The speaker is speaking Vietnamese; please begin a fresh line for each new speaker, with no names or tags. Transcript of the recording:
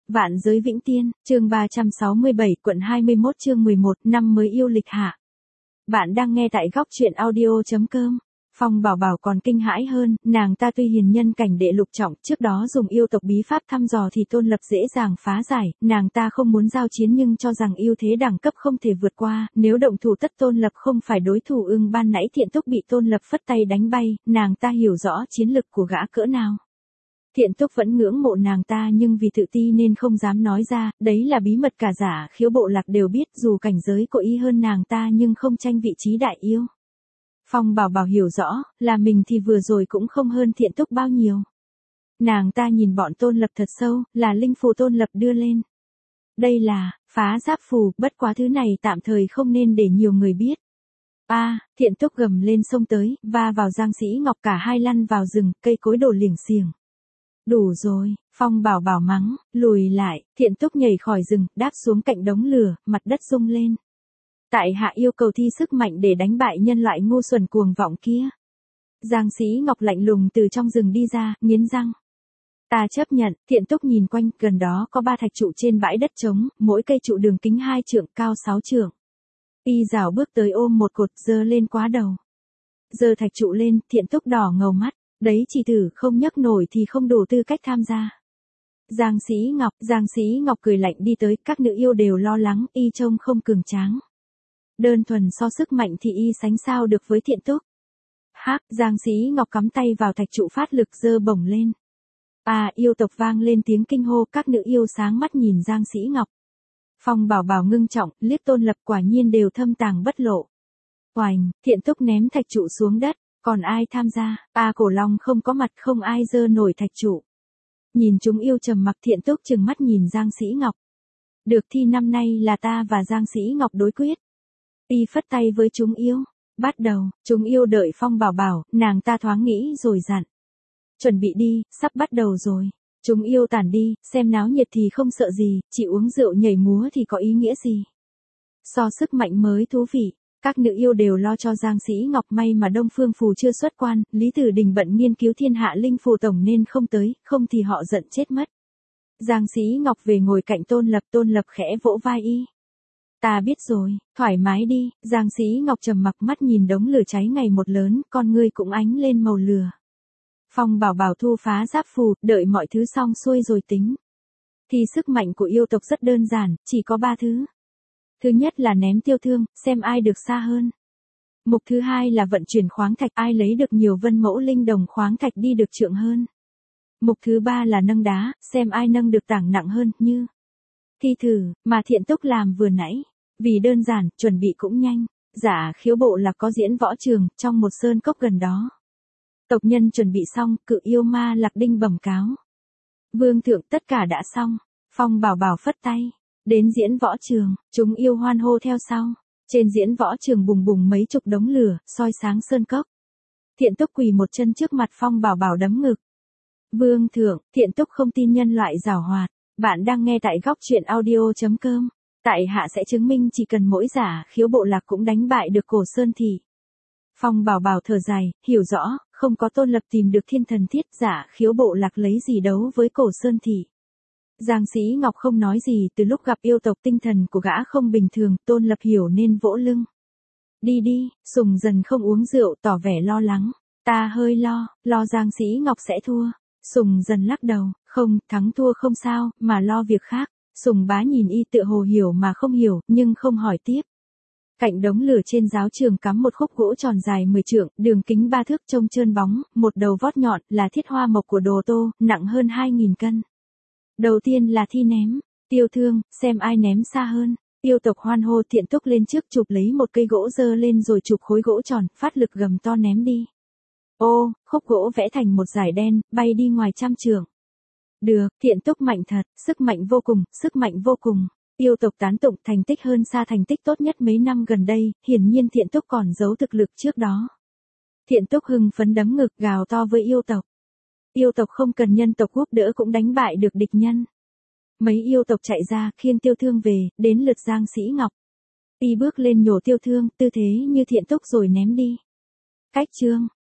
Vạn giới vĩnh tiên, chương 367, quận 21 chương 11, năm mới yêu lịch hạ. Bạn đang nghe tại góc truyện audio.com. Phong Bảo Bảo còn kinh hãi hơn, nàng ta tuy hiền nhân cảnh đệ lục trọng, trước đó dùng yêu tộc bí pháp thăm dò thì Tôn Lập dễ dàng phá giải, nàng ta không muốn giao chiến nhưng cho rằng ưu thế đẳng cấp không thể vượt qua, nếu động thủ tất Tôn Lập không phải đối thủ. Ban nãy Thiện Túc bị Tôn Lập phất tay đánh bay, nàng ta hiểu rõ chiến lực của gã cỡ nào. Thiện Túc vẫn ngưỡng mộ nàng ta nhưng vì tự ti nên không dám nói ra, đấy là bí mật cả Giả Khiếu bộ lạc đều biết, dù cảnh giới của y hơn nàng ta nhưng không tranh vị trí đại yêu. Phong Bảo Bảo hiểu rõ, là mình thì vừa rồi cũng không hơn Thiện Túc bao nhiêu. Nàng ta nhìn bọn Tôn Lập thật sâu, là linh phù Tôn Lập đưa lên. Đây là phá giáp phù, bất quá thứ này tạm thời không nên để nhiều người biết. Thiện Túc gầm lên xông tới, va vào Giang Sĩ Ngọc, cả hai lăn vào rừng, cây cối đổ liềng xiềng. Đủ rồi, Phong Bảo Bảo mắng, lùi lại. Thiện Túc nhảy khỏi rừng, đáp xuống cạnh đống lửa, mặt đất rung lên. Tại hạ yêu cầu thi sức mạnh để đánh bại nhân loại ngu xuẩn cuồng vọng kia. Giang Sĩ Ngọc lạnh lùng từ trong rừng đi ra, nghiến răng. Ta chấp nhận. Thiện Túc nhìn quanh, gần đó có 3 thạch trụ trên bãi đất trống, mỗi cây trụ đường kính 2 trượng, cao 6 trượng. Y rảo bước tới ôm một cột, giơ lên quá đầu. Giơ thạch trụ lên, Thiện Túc đỏ ngầu mắt. Đấy chỉ thử, không nhấc nổi thì không đủ tư cách tham gia. Giang Sĩ Ngọc cười lạnh đi tới, các nữ yêu đều lo lắng, y trông không cường tráng. Đơn thuần so sức mạnh thì y sánh sao được với Thiện Túc. Giang Sĩ Ngọc cắm tay vào thạch trụ phát lực, giơ bổng lên. Yêu tộc vang lên tiếng kinh hô, các nữ yêu sáng mắt nhìn Giang Sĩ Ngọc. Phong Bảo Bảo ngưng trọng, liếc Tôn Lập, quả nhiên đều thâm tàng bất lộ. Oành, Thiện Túc ném thạch trụ xuống đất. Còn ai tham gia? Cổ Long không có mặt, không ai giơ nổi thạch trụ. Nhìn chúng yêu trầm mặc, Thiện Túc trừng mắt nhìn Giang Sĩ Ngọc. Được thì năm nay là ta và Giang Sĩ Ngọc đối quyết. Y phất tay với chúng yêu. Bắt đầu, chúng yêu đợi Phong Bảo Bảo, nàng ta thoáng nghĩ rồi dặn. Chuẩn bị đi, sắp bắt đầu rồi. Chúng yêu tản đi, xem náo nhiệt thì không sợ gì, chỉ uống rượu nhảy múa thì có ý nghĩa gì. So sức mạnh mới thú vị. Các nữ yêu đều lo cho Giang Sĩ Ngọc, may mà Đông Phương Phù chưa xuất quan, Lý Tử Đình bận nghiên cứu thiên hạ linh phù tổng nên không tới, không thì họ giận chết mất. Giang Sĩ Ngọc về ngồi cạnh Tôn Lập khẽ vỗ vai y. Ta biết rồi, thoải mái đi. Giang Sĩ Ngọc trầm mặc, mắt nhìn đống lửa cháy ngày một lớn, con ngươi cũng ánh lên màu lửa. Phong Bảo Bảo thu phá giáp phù, đợi mọi thứ xong xuôi rồi tính. Thì sức mạnh của yêu tộc rất đơn giản, chỉ có 3 thứ. Thứ nhất là ném tiêu thương, xem ai được xa hơn. Mục thứ hai là vận chuyển khoáng thạch, ai lấy được nhiều vân mẫu linh đồng khoáng thạch đi được trượng hơn. Mục thứ ba là nâng đá, xem ai nâng được tảng nặng hơn, như thi thử, mà Thiện Túc làm vừa nãy. Vì đơn giản, chuẩn bị cũng nhanh. Giả Khiếu bộ lạc có diễn võ trường, trong một sơn cốc gần đó. Tộc nhân chuẩn bị xong, Cự yêu ma Lạc Đinh bẩm cáo. Vương thượng, tất cả đã xong. Phong Bảo Bảo phất tay. Đến diễn võ trường, chúng yêu hoan hô theo sau. Trên diễn võ trường bùng bùng mấy chục đống lửa, soi sáng sơn cốc. Thiện Túc quỳ một chân trước mặt Phong Bảo Bảo đấm ngực. Vương thượng, Thiện Túc không tin nhân loại giảo hoạt. Bạn đang nghe tại góc truyện audio.com. Tại hạ sẽ chứng minh chỉ cần mỗi Giả Khiếu bộ lạc cũng đánh bại được Cổ Sơn Thị. Phong Bảo Bảo thở dài, hiểu rõ, không có Tôn Lập tìm được thiên thần thiết, Giả Khiếu bộ lạc lấy gì đấu với Cổ Sơn Thị. Giang Sĩ Ngọc không nói gì, từ lúc gặp yêu tộc tinh thần của gã không bình thường, Tôn Lập hiểu nên vỗ lưng. Đi đi. Sùng Dần không uống rượu, tỏ vẻ lo lắng. Ta hơi lo Giang Sĩ Ngọc sẽ thua. Sùng Dần lắc đầu, không, thắng thua không sao, mà lo việc khác. Sùng Bá nhìn y tựa hồ hiểu mà không hiểu, nhưng không hỏi tiếp. Cạnh đống lửa trên giáo trường cắm một khúc gỗ tròn dài 10 trượng, đường kính 3 thước trông trơn bóng, một đầu vót nhọn, là thiết hoa mộc của Đồ Tô, nặng hơn 2.000 cân. Đầu tiên là thi ném, tiêu thương, xem ai ném xa hơn. Yêu tộc hoan hô, Thiện Túc lên trước chụp lấy một cây gỗ giơ lên rồi chụp khối gỗ tròn, phát lực gầm to ném đi. Khúc gỗ vẽ thành một dải đen, bay đi ngoài trăm trượng. Được, Thiện Túc mạnh thật, sức mạnh vô cùng. Yêu tộc tán tụng, thành tích hơn xa thành tích tốt nhất mấy năm gần đây, hiển nhiên Thiện Túc còn giấu thực lực trước đó. Thiện Túc hưng phấn đấm ngực gào to với yêu tộc. Yêu tộc không cần nhân tộc giúp đỡ cũng đánh bại được địch nhân. Mấy yêu tộc chạy ra, khiêng tiêu thương về, đến lượt Giang Sĩ Ngọc. Y bước lên nhổ tiêu thương, tư thế như Thiện Túc rồi ném đi. Cách chương,